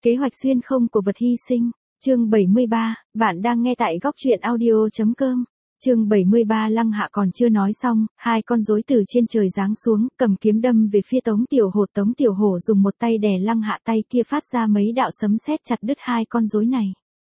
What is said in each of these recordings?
Kế hoạch xuyên không của vật hy sinh. Chương 73, bạn đang nghe tại góc truyện audio.com. Chương 73 Lăng Hạ còn chưa nói xong, hai con rối từ trên trời giáng xuống, cầm kiếm đâm về phía Tống Tiểu Hổ. Tống Tiểu Hổ dùng một tay đè Lăng Hạ, tay kia phát ra mấy đạo sấm sét chặt đứt hai con rối này.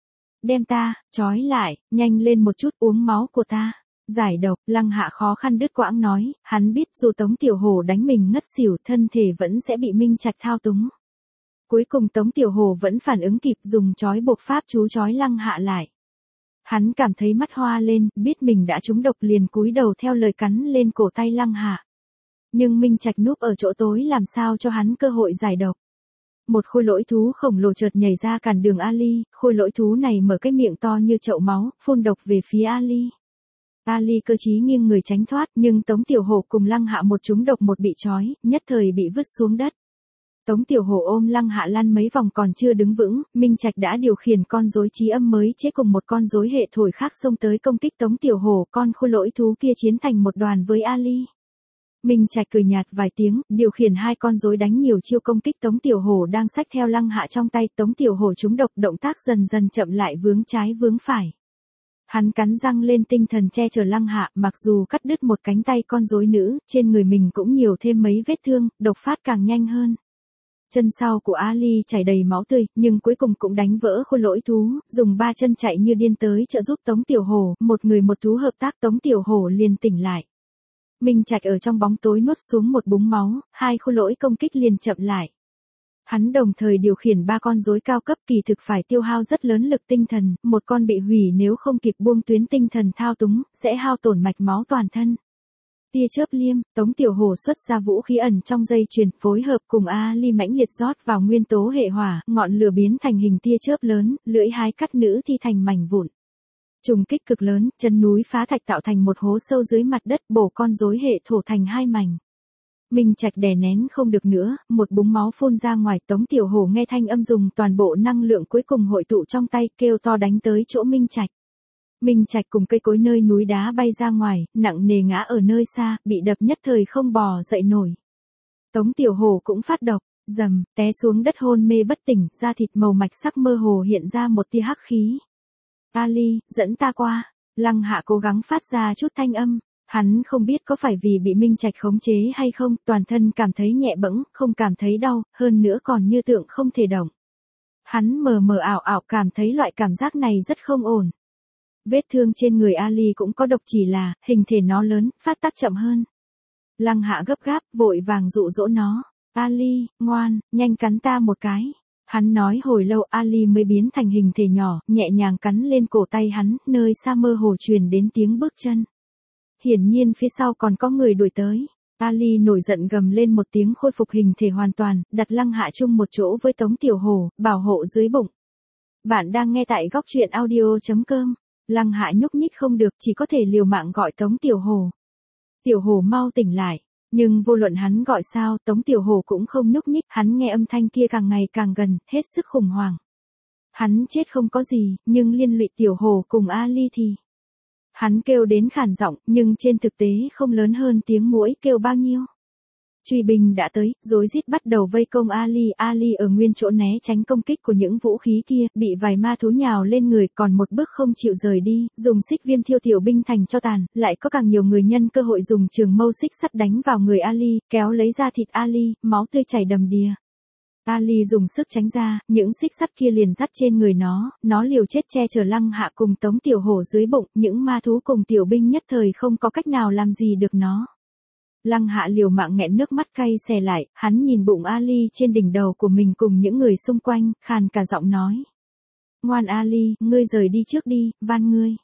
Đem ta, trói lại, nhanh lên một chút, uống máu của ta. Giải độc, Lăng Hạ khó khăn đứt quãng nói, hắn biết dù Tống Tiểu Hổ đánh mình ngất xỉu, thân thể vẫn sẽ bị Minh Trạch thao túng. Cuối cùng Tống Tiểu Hổ vẫn phản ứng kịp, dùng trói buộc pháp chú trói Lăng Hạ lại. Hắn cảm thấy mắt hoa lên, biết mình đã trúng độc liền cúi đầu theo lời cắn lên cổ tay Lăng Hạ. Nhưng Minh Trạch núp ở chỗ tối làm sao cho hắn cơ hội giải độc. Một khôi lỗi thú khổng lồ chợt nhảy ra cản đường Ali, khôi lỗi thú này mở cái miệng to như chậu máu, phun độc về phía Ali. Ali cơ trí nghiêng người tránh thoát, nhưng Tống Tiểu Hổ cùng Lăng Hạ một trúng độc một bị trói, nhất thời bị vứt xuống đất. Tống Tiểu Hổ ôm Lăng Hạ lăn mấy vòng còn chưa đứng vững, Minh Trạch đã điều khiển con rối trí âm mới chế cùng một con rối hệ thổi khác xông tới công kích Tống Tiểu Hổ, con khôi lỗi thú kia chiến thành một đoàn với Ali. Minh Trạch cười nhạt vài tiếng, điều khiển hai con rối đánh nhiều chiêu công kích Tống Tiểu Hổ đang xách theo Lăng Hạ trong tay. Tống Tiểu Hổ trúng độc, động tác dần dần chậm lại, vướng trái vướng phải. Hắn cắn răng lên tinh thần che chở Lăng Hạ, mặc dù cắt đứt một cánh tay con rối nữ, trên người mình cũng nhiều thêm mấy vết thương, độc phát càng nhanh hơn. Chân sau của Ali chảy đầy máu tươi, nhưng cuối cùng cũng đánh vỡ khôi lỗi thú, dùng ba chân chạy như điên tới trợ giúp Tống Tiểu Hổ, một người một thú hợp tác. Tống Tiểu Hổ liền tỉnh lại. Minh Trạch ở trong bóng tối nuốt xuống một búng máu, hai khôi lỗi công kích liền chậm lại. Hắn đồng thời điều khiển ba con rối cao cấp, kỳ thực phải tiêu hao rất lớn lực tinh thần, một con bị hủy nếu không kịp buông tuyến tinh thần thao túng, sẽ hao tổn mạch máu toàn thân. Tia chớp liêm, Tống Tiểu Hổ xuất ra vũ khí ẩn trong dây chuyền, phối hợp cùng Ali mãnh liệt rót vào nguyên tố hệ hỏa, ngọn lửa biến thành hình tia chớp lớn, lưỡi hái cắt nữ thi thành mảnh vụn. Trùng kích cực lớn, chân núi phá thạch tạo thành một hố sâu dưới mặt đất, bổ con rối hệ thổ thành hai mảnh. Minh Trạch đè nén không được nữa, một búng máu phun ra ngoài. Tống Tiểu Hổ nghe thanh âm dùng toàn bộ năng lượng cuối cùng hội tụ trong tay, kêu to đánh tới chỗ Minh Trạch. Minh Trạch cùng cây cối nơi núi đá bay ra ngoài, nặng nề ngã ở nơi xa, bị đập nhất thời không bò dậy nổi. Tống Tiểu Hổ cũng phát độc, rầm, té xuống đất hôn mê bất tỉnh, da thịt màu mạch sắc mơ hồ hiện ra một tia hắc khí. Ali, dẫn ta qua. Lăng Hạ cố gắng phát ra chút thanh âm. Hắn không biết có phải vì bị Minh Trạch khống chế hay không, toàn thân cảm thấy nhẹ bẫng, không cảm thấy đau, hơn nữa còn như tượng không thể động. Hắn mờ mờ ảo ảo cảm thấy loại cảm giác này rất không ổn. Vết thương trên người Ali cũng có độc, chỉ là hình thể nó lớn, phát tác chậm hơn. Lăng Hạ gấp gáp, vội vàng dụ dỗ nó. Ali, ngoan, nhanh cắn ta một cái. Hắn nói hồi lâu Ali mới biến thành hình thể nhỏ, nhẹ nhàng cắn lên cổ tay hắn, nơi xa mơ hồ truyền đến tiếng bước chân. Hiển nhiên phía sau còn có người đuổi tới. Ali nổi giận gầm lên một tiếng, khôi phục hình thể hoàn toàn, đặt Lăng Hạ chung một chỗ với Tống Tiểu Hổ, bảo hộ dưới bụng. Bạn đang nghe tại góc truyện audio.com. Lăng Hạ nhúc nhích không được, chỉ có thể liều mạng gọi Tống Tiểu Hổ. Tiểu Hổ mau tỉnh lại. Nhưng vô luận hắn gọi sao, Tống Tiểu Hổ cũng không nhúc nhích, hắn nghe âm thanh kia càng ngày càng gần, hết sức khủng hoảng. Hắn chết không có gì, nhưng liên lụy Tiểu Hổ cùng Ali thì... Hắn kêu đến khản giọng, nhưng trên thực tế không lớn hơn tiếng muỗi kêu bao nhiêu. Truy binh đã tới, rối rít bắt đầu vây công Ali. Ali ở nguyên chỗ né tránh công kích của những vũ khí kia, bị vài ma thú nhào lên người, còn một bước không chịu rời đi, dùng xích viêm thiêu tiểu binh thành tro tàn. Lại có càng nhiều người nhân cơ hội dùng trường mâu xích sắt đánh vào người Ali, kéo lấy da thịt Ali, máu tươi chảy đầm đìa. Ali dùng sức tránh ra, những xích sắt kia liền dắt trên người nó liều chết che chở Lăng Hạ cùng Tống Tiểu Hổ dưới bụng, những ma thú cùng tiểu binh nhất thời không có cách nào làm gì được nó. Lăng Hạ liều mạng nghẹn nước mắt cay xè lại, hắn nhìn bụng Ali trên đỉnh đầu của mình cùng những người xung quanh, khàn cả giọng nói. Ngoan Ali, ngươi rời đi trước đi, van ngươi.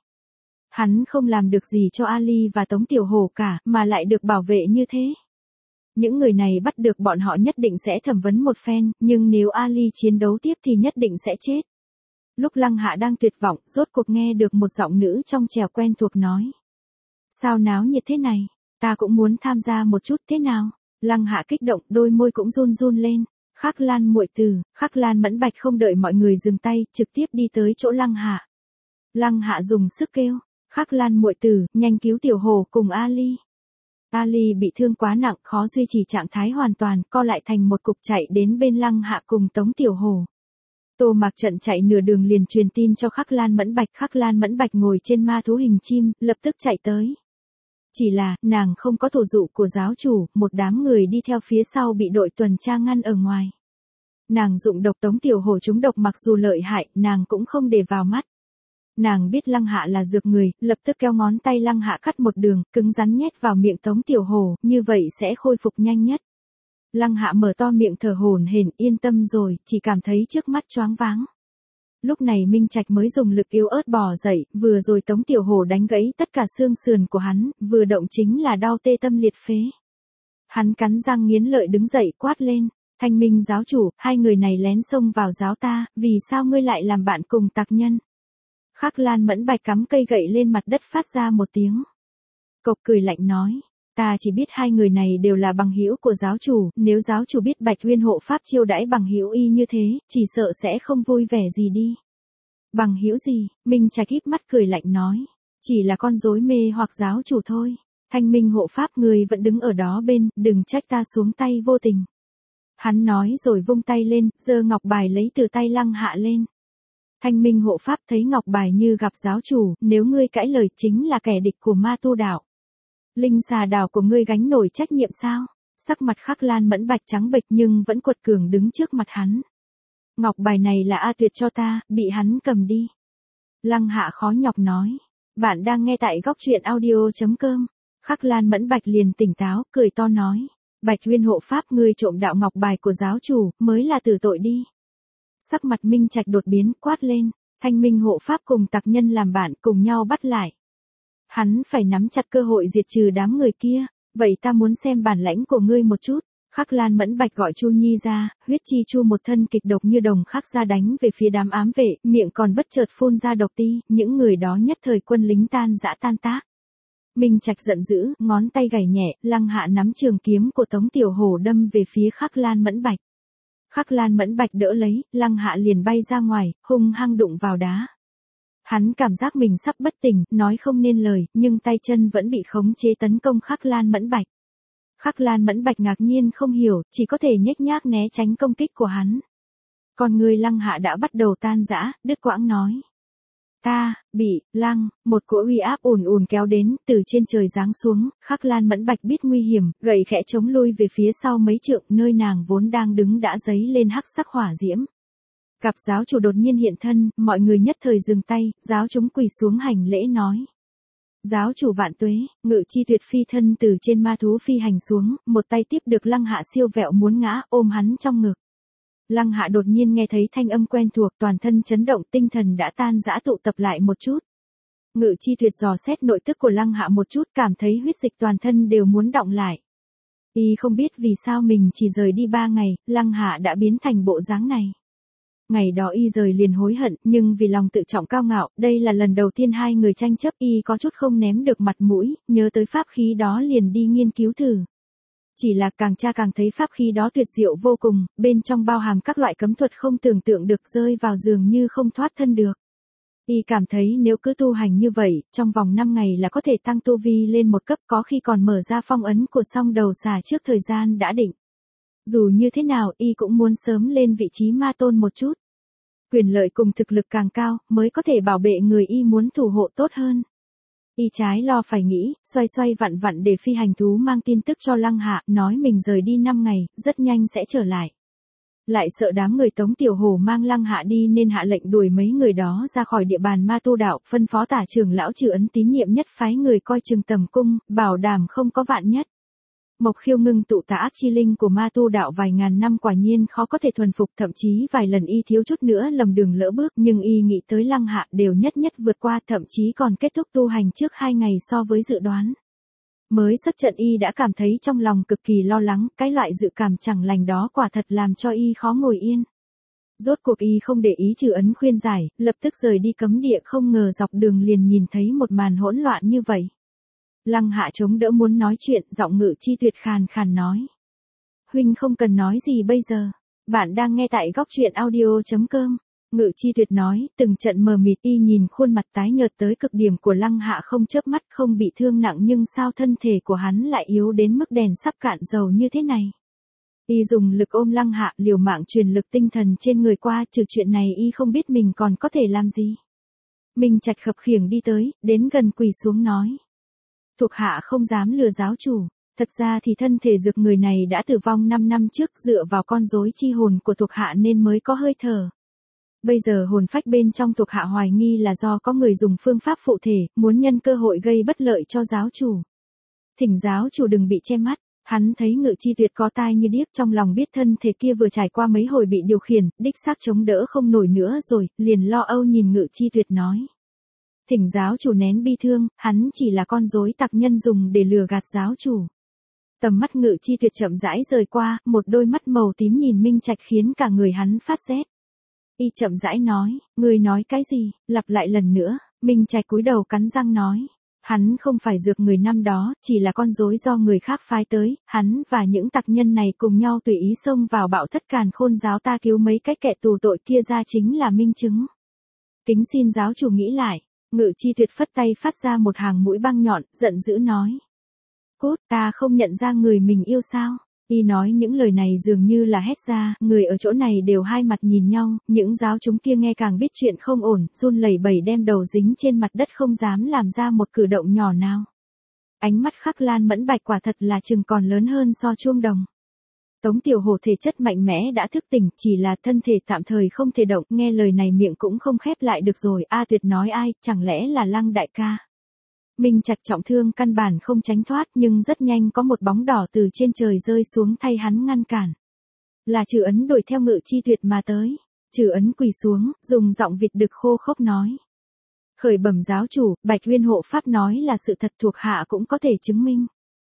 Hắn không làm được gì cho Ali và Tống Tiểu Hổ cả, mà lại được bảo vệ như thế. Những người này bắt được bọn họ nhất định sẽ thẩm vấn một phen, nhưng nếu Ali chiến đấu tiếp thì nhất định sẽ chết. Lúc Lăng Hạ đang tuyệt vọng, rốt cuộc nghe được một giọng nữ trong trẻo quen thuộc nói. Sao náo nhiệt thế này? Ta cũng muốn tham gia một chút, thế nào? Lăng Hạ kích động, đôi môi cũng run run lên. Khắc Lan muội tử. Khắc Lan mẫn bạch không đợi mọi người dừng tay, trực tiếp đi tới chỗ Lăng Hạ. Lăng Hạ dùng sức kêu. Khắc Lan muội tử, nhanh cứu Tiểu Hổ cùng Ali. Ali bị thương quá nặng, khó duy trì trạng thái hoàn toàn, co lại thành một cục chạy đến bên Lăng Hạ cùng Tống Tiểu Hổ. Tô Mạc Trận chạy nửa đường liền truyền tin cho Khắc Lan Mẫn Bạch. Khắc Lan Mẫn Bạch ngồi trên ma thú hình chim, lập tức chạy tới. Chỉ là, nàng không có thủ dụ của giáo chủ, một đám người đi theo phía sau bị đội tuần tra ngăn ở ngoài. Nàng dụng độc Tống Tiểu Hổ trúng độc, mặc dù lợi hại, nàng cũng không để vào mắt. Nàng biết Lăng Hạ là dược người, lập tức kéo ngón tay Lăng Hạ cắt một đường, cứng rắn nhét vào miệng Tống Tiểu Hổ, như vậy sẽ khôi phục nhanh nhất. Lăng Hạ mở to miệng thở hổn hển, yên tâm rồi, chỉ cảm thấy trước mắt choáng váng. Lúc này Minh Trạch mới dùng lực yếu ớt bò dậy, vừa rồi Tống Tiểu Hổ đánh gãy tất cả xương sườn của hắn, vừa động chính là đau tê tâm liệt phế. Hắn cắn răng nghiến lợi đứng dậy quát lên, Thanh Minh giáo chủ, hai người này lén xông vào giáo ta, vì sao ngươi lại làm bạn cùng tặc nhân? Khắc Lan Mẫn Bạch cắm cây gậy lên mặt đất phát ra một tiếng. Cộc cười lạnh nói, ta chỉ biết hai người này đều là bằng hữu của giáo chủ, nếu giáo chủ biết Bạch Uyên hộ pháp chiêu đãi bằng hữu y như thế, chỉ sợ sẽ không vui vẻ gì đi. Bằng hữu gì? Minh Trạch híp mắt cười lạnh nói, chỉ là con rối mê hoặc giáo chủ thôi. Thanh Minh hộ pháp người vẫn đứng ở đó bên, đừng trách ta xuống tay vô tình. Hắn nói rồi vung tay lên, giơ ngọc bài lấy từ tay Lăng Hạ lên. Thanh Minh hộ pháp thấy ngọc bài như gặp giáo chủ, nếu ngươi cãi lời chính là kẻ địch của ma tu đạo. Linh xà đảo của ngươi gánh nổi trách nhiệm sao? Sắc mặt Khắc Lan Mẫn Bạch trắng bệch nhưng vẫn quật cường đứng trước mặt hắn. Ngọc bài này là A Tuyệt cho ta, bị hắn cầm đi. Lăng Hạ khó nhọc nói. Bạn đang nghe tại góc truyện audio.com. Khắc Lan Mẫn Bạch liền tỉnh táo, cười to nói. Bạch Uyên hộ pháp ngươi trộm đạo ngọc bài của giáo chủ, mới là tử tội đi. Sắc mặt Minh Trạch đột biến, quát lên. Thanh Minh hộ pháp cùng tặc nhân làm bạn, cùng nhau bắt lại. Hắn phải nắm chặt cơ hội diệt trừ đám người kia, vậy ta muốn xem bản lãnh của ngươi một chút. Khắc Lan Mẫn Bạch gọi Chu Nhi ra, huyết chi chu một thân kịch độc như đồng khắc ra đánh về phía đám ám vệ, miệng còn bất chợt phun ra độc ti, những người đó nhất thời quân lính tan rã tan tác. Minh Trạch giận dữ, ngón tay gảy nhẹ, Lăng Hạ nắm trường kiếm của Tống Tiểu Hổ đâm về phía Khắc Lan Mẫn Bạch. Khắc Lan Mẫn Bạch đỡ lấy, Lăng Hạ liền bay ra ngoài, hung hăng đụng vào đá. Hắn cảm giác mình sắp bất tỉnh, nói không nên lời, nhưng tay chân vẫn bị khống chế tấn công Khắc Lan Mẫn Bạch. Khắc Lan Mẫn Bạch ngạc nhiên không hiểu, chỉ có thể nhếch nhác né tránh công kích của hắn. Còn người Lăng Hạ đã bắt đầu tan rã, đứt quãng nói. Một cỗ uy áp ùn ùn kéo đến, từ trên trời giáng xuống, Khắc Lan Mẫn Bạch biết nguy hiểm, gậy khẽ chống lui về phía sau mấy trượng, nơi nàng vốn đang đứng đã dấy lên hắc sắc hỏa diễm. Gặp giáo chủ đột nhiên hiện thân, mọi người nhất thời dừng tay, giáo chúng quỳ xuống hành lễ nói. Giáo chủ vạn tuế, Ngự Chi Tuyệt phi thân từ trên ma thú phi hành xuống, một tay tiếp được Lăng Hạ siêu vẹo muốn ngã, ôm hắn trong ngực. Lăng Hạ đột nhiên nghe thấy thanh âm quen thuộc, toàn thân chấn động, tinh thần đã tan rã tụ tập lại một chút. Ngự Chi Tuyệt dò xét nội tức của Lăng Hạ một chút, cảm thấy huyết dịch toàn thân đều muốn đọng lại. Y không biết vì sao mình chỉ rời đi 3 ngày, Lăng Hạ đã biến thành bộ dáng này. Ngày đó y rời liền hối hận, nhưng vì lòng tự trọng cao ngạo, đây là lần đầu tiên hai người tranh chấp, y có chút không ném được mặt mũi, nhớ tới pháp khí đó liền đi nghiên cứu thử. Chỉ là càng tra càng thấy pháp khí đó tuyệt diệu vô cùng, bên trong bao hàm các loại cấm thuật không tưởng tượng được, rơi vào dường như không thoát thân được. Y cảm thấy nếu cứ tu hành như vậy, trong vòng 5 ngày là có thể tăng tu vi lên một cấp, có khi còn mở ra phong ấn của song đầu xà trước thời gian đã định. Dù như thế nào, y cũng muốn sớm lên vị trí ma tôn một chút. Quyền lợi cùng thực lực càng cao, mới có thể bảo vệ người y muốn thủ hộ tốt hơn. Y trái lo phải nghĩ, xoay xoay vặn vặn để phi hành thú mang tin tức cho Lăng Hạ, nói mình rời đi 5 ngày, rất nhanh sẽ trở lại. Lại sợ đám người Tống Tiểu Hổ mang Lăng Hạ đi nên hạ lệnh đuổi mấy người đó ra khỏi địa bàn ma tu đạo, phân phó tả trưởng lão Trừ Ấn tín nhiệm nhất phái người coi chừng tầm cung, bảo đảm không có vạn nhất. Mộc Khiêu ngưng tụ tà ác chi linh của ma tu đạo vài ngàn năm quả nhiên khó có thể thuần phục, thậm chí vài lần y thiếu chút nữa lầm đường lỡ bước, nhưng y nghĩ tới Lăng Hạ đều nhất vượt qua, thậm chí còn kết thúc tu hành trước 2 ngày so với dự đoán. Mới xuất trận y đã cảm thấy trong lòng cực kỳ lo lắng, cái loại dự cảm chẳng lành đó quả thật làm cho y khó ngồi yên. Rốt cuộc y không để ý Trừ Ấn khuyên giải, lập tức rời đi cấm địa, không ngờ dọc đường liền nhìn thấy một màn hỗn loạn như vậy. Lăng Hạ chống đỡ muốn nói chuyện, giọng Ngự Chi Tuyệt khàn khàn nói. Huynh không cần nói gì bây giờ. Bạn đang nghe tại góc truyện audio.com. Ngự Chi Tuyệt nói, từng trận mờ mịt, y nhìn khuôn mặt tái nhợt tới cực điểm của Lăng Hạ không chớp mắt, không bị thương nặng nhưng sao thân thể của hắn lại yếu đến mức đèn sắp cạn dầu như thế này. Y dùng lực ôm Lăng Hạ, liều mạng truyền lực tinh thần trên người qua, trừ chuyện này y không biết mình còn có thể làm gì. Minh Trạch khập khiễng đi tới, đến gần quỳ xuống nói. Thuộc hạ không dám lừa giáo chủ, thật ra thì thân thể dược người này đã tử vong 5 năm trước, dựa vào con rối chi hồn của thuộc hạ nên mới có hơi thở. Bây giờ hồn phách bên trong thuộc hạ hoài nghi là do có người dùng phương pháp phụ thể, muốn nhân cơ hội gây bất lợi cho giáo chủ. Thỉnh giáo chủ đừng bị che mắt. Hắn thấy Ngự Chi Tuyệt có tai như điếc, trong lòng biết thân thể kia vừa trải qua mấy hồi bị điều khiển, đích xác chống đỡ không nổi nữa rồi, liền lo âu nhìn Ngự Chi Tuyệt nói. Thỉnh giáo chủ nén bi thương, hắn chỉ là con rối tặc nhân dùng để lừa gạt giáo chủ. Tầm mắt Ngự Chi Tuyệt chậm rãi rời qua, một đôi mắt màu tím nhìn Minh Trạch khiến cả người hắn phát rét. Y chậm rãi nói, ngươi nói cái gì, lặp lại lần nữa. Minh Trạch cúi đầu cắn răng nói. Hắn không phải dược người năm đó, chỉ là con rối do người khác phái tới, hắn và những tặc nhân này cùng nhau tùy ý xông vào Bạo Thất Càn Khôn giáo ta cứu mấy cái kẻ tù tội kia ra chính là minh chứng. Kính xin giáo chủ nghĩ lại. Ngự Chi Tuyệt phất tay phát ra một hàng mũi băng nhọn, giận dữ nói. Cốt, ta không nhận ra người mình yêu sao? Y nói những lời này dường như là hét ra, người ở chỗ này đều hai mặt nhìn nhau, những giáo chúng kia nghe càng biết chuyện không ổn, run lẩy bẩy đem đầu dính trên mặt đất không dám làm ra một cử động nhỏ nào. Ánh mắt Khắc Lan Mẫn Bạch quả thật là chừng còn lớn hơn so chuông đồng. Tống Tiểu Hổ thể chất mạnh mẽ đã thức tỉnh, chỉ là thân thể tạm thời không thể động, nghe lời này miệng cũng không khép lại được rồi. A Tuyệt nói ai, chẳng lẽ là Lăng đại ca? Minh Trạch trọng thương căn bản không tránh thoát, nhưng rất nhanh có một bóng đỏ từ trên trời rơi xuống thay hắn ngăn cản. Là Trừ Ấn đuổi theo Ngự Chi Tuyệt mà tới. Trừ Ấn quỳ xuống, dùng giọng vịt đực khô khốc nói. Khởi bẩm giáo chủ, Bạch Uyên hộ pháp nói là sự thật, thuộc hạ cũng có thể chứng minh.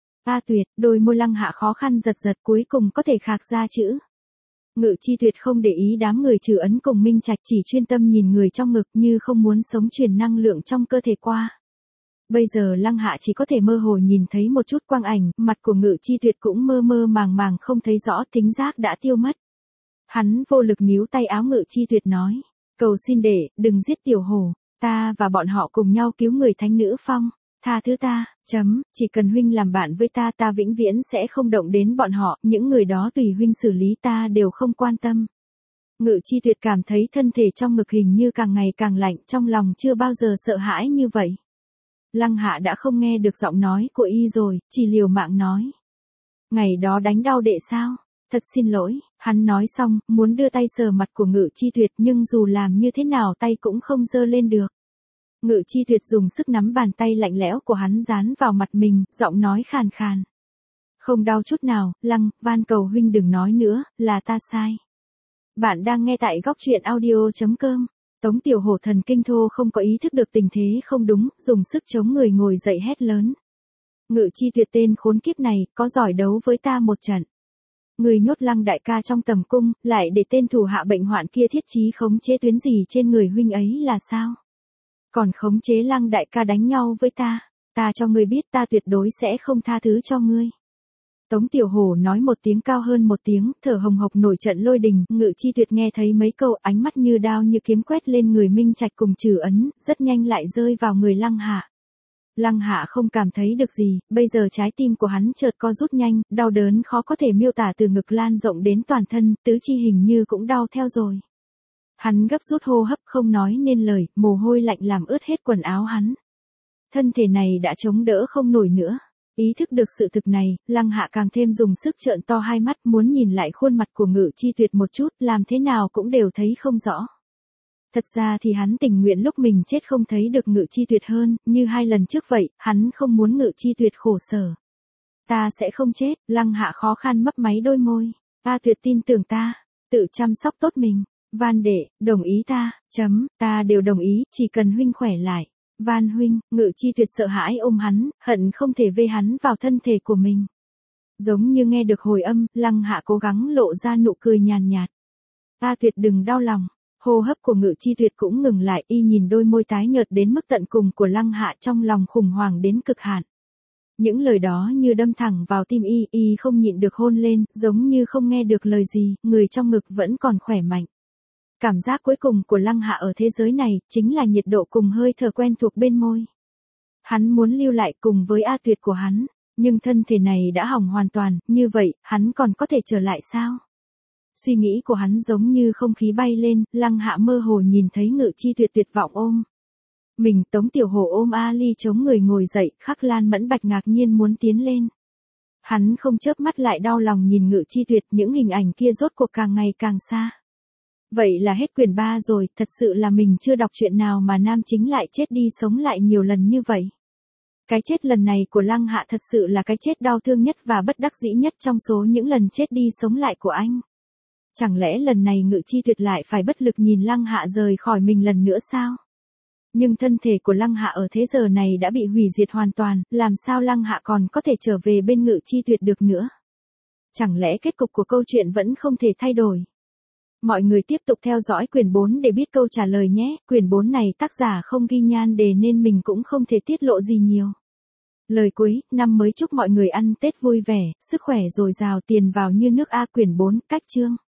A Tuyệt, đôi môi Lăng Hạ khó khăn giật giật, cuối cùng có thể khạc ra chữ. Ngự Chi Tuyệt không để ý đám người Trừ Ấn cùng Minh Trạch, chỉ chuyên tâm nhìn người trong ngực như không muốn sống truyền năng lượng trong cơ thể qua. Bây giờ Lăng Hạ chỉ có thể mơ hồ nhìn thấy một chút quang ảnh, mặt của Ngự Chi Tuyệt cũng mơ mơ màng màng không thấy rõ, thính giác đã tiêu mất. Hắn vô lực níu tay áo Ngự Chi Tuyệt nói, cầu xin đệ, đừng giết Tiểu Hổ, ta và bọn họ cùng nhau cứu người thánh nữ Phong, tha thứ ta, chỉ cần huynh làm bạn với ta, ta vĩnh viễn sẽ không động đến bọn họ, những người đó tùy huynh xử lý, ta đều không quan tâm. Ngự Chi Tuyệt cảm thấy thân thể trong ngực hình như càng ngày càng lạnh, trong lòng chưa bao giờ sợ hãi như vậy. Lăng Hạ đã không nghe được giọng nói của y rồi, chỉ liều mạng nói. Ngày đó đánh đau đệ sao? Thật xin lỗi, hắn nói xong, muốn đưa tay sờ mặt của Ngự Chi Tuyệt nhưng dù làm như thế nào tay cũng không giơ lên được. Ngự Chi Tuyệt dùng sức nắm bàn tay lạnh lẽo của hắn dán vào mặt mình, giọng nói khàn khàn. Không đau chút nào, Lăng, van cầu huynh đừng nói nữa, là ta sai. Bạn đang nghe tại góc truyện audio.com. Tống Tiểu Hổ thần kinh thô không có ý thức được tình thế không đúng, dùng sức chống người ngồi dậy hét lớn. Ngự Chi Tuyệt tên khốn kiếp này, có giỏi đấu với ta một trận. Người nhốt Lăng đại ca trong tầm cung, lại để tên thủ hạ bệnh hoạn kia thiết chí khống chế tuyến gì trên người huynh ấy là sao? Còn khống chế Lăng đại ca đánh nhau với ta cho ngươi biết ta tuyệt đối sẽ không tha thứ cho ngươi. Tống Tiểu Hổ nói một tiếng cao hơn một tiếng, thở hồng hộc nổi trận lôi đình, Ngự Chi Tuyệt nghe thấy mấy câu, ánh mắt như đao như kiếm quét lên người Minh Trạch cùng Trừ Ấn, rất nhanh lại rơi vào người Lăng Hạ. Lăng Hạ không cảm thấy được gì, bây giờ trái tim của hắn chợt co rút nhanh, đau đớn khó có thể miêu tả từ ngực lan rộng đến toàn thân, tứ chi hình như cũng đau theo rồi. Hắn gấp rút hô hấp không nói nên lời, mồ hôi lạnh làm ướt hết quần áo hắn. Thân thể này đã chống đỡ không nổi nữa. Ý thức được sự thực này, Lăng Hạ càng thêm dùng sức trợn to hai mắt muốn nhìn lại khuôn mặt của Ngự Chi Tuyệt một chút, làm thế nào cũng đều thấy không rõ. Thật ra thì hắn tình nguyện lúc mình chết không thấy được Ngự Chi Tuyệt hơn, như 2 lần trước vậy, hắn không muốn Ngự Chi Tuyệt khổ sở. Ta sẽ không chết, Lăng Hạ khó khăn mấp máy đôi môi. Ta Tuyệt tin tưởng ta, tự chăm sóc tốt mình. Van đệ, đồng ý ta, ta đều đồng ý, chỉ cần huynh khỏe lại. Van huynh, Ngự Chi Tuyệt sợ hãi ôm hắn, hận không thể vê hắn vào thân thể của mình. Giống như nghe được hồi âm, Lăng Hạ cố gắng lộ ra nụ cười nhàn nhạt. A Tuyệt đừng đau lòng. Hô hấp của Ngự Chi Tuyệt cũng ngừng lại, y nhìn đôi môi tái nhợt đến mức tận cùng của Lăng Hạ, trong lòng khủng hoảng đến cực hạn. Những lời đó như đâm thẳng vào tim y không nhịn được hôn lên, giống như không nghe được lời gì, người trong ngực vẫn còn khỏe mạnh. Cảm giác cuối cùng của Lăng Hạ ở thế giới này, chính là nhiệt độ cùng hơi thở quen thuộc bên môi. Hắn muốn lưu lại cùng với A Tuyệt của hắn. Nhưng thân thể này đã hỏng hoàn toàn, như vậy, hắn còn có thể trở lại sao? Suy nghĩ của hắn giống như không khí bay lên, Lăng Hạ mơ hồ nhìn thấy Ngự Chi Tuyệt tuyệt vọng ôm mình, Tống Tiểu Hổ ôm Ali chống người ngồi dậy, Khắc Lan Mẫn Bạch ngạc nhiên muốn tiến lên. Hắn không chớp mắt lại đau lòng nhìn Ngự Chi Tuyệt, những hình ảnh kia rốt cuộc càng ngày càng xa. Vậy là hết quyển 3 rồi, thật sự là mình chưa đọc chuyện nào mà nam chính lại chết đi sống lại nhiều lần như vậy. Cái chết lần này của Lăng Hạ thật sự là cái chết đau thương nhất và bất đắc dĩ nhất trong số những lần chết đi sống lại của anh. Chẳng lẽ lần này Ngự Chi Tuyệt lại phải bất lực nhìn Lăng Hạ rời khỏi mình lần nữa sao? Nhưng thân thể của Lăng Hạ ở thế giờ này đã bị hủy diệt hoàn toàn, làm sao Lăng Hạ còn có thể trở về bên Ngự Chi Tuyệt được nữa? Chẳng lẽ kết cục của câu chuyện vẫn không thể thay đổi? Mọi người tiếp tục theo dõi quyển 4 để biết câu trả lời nhé. Quyển 4 này tác giả không ghi nhan đề nên mình cũng không thể tiết lộ gì nhiều. Lời cuối, năm mới chúc mọi người ăn Tết vui vẻ, sức khỏe dồi dào, tiền vào như nước. Quyển 4, cách chương.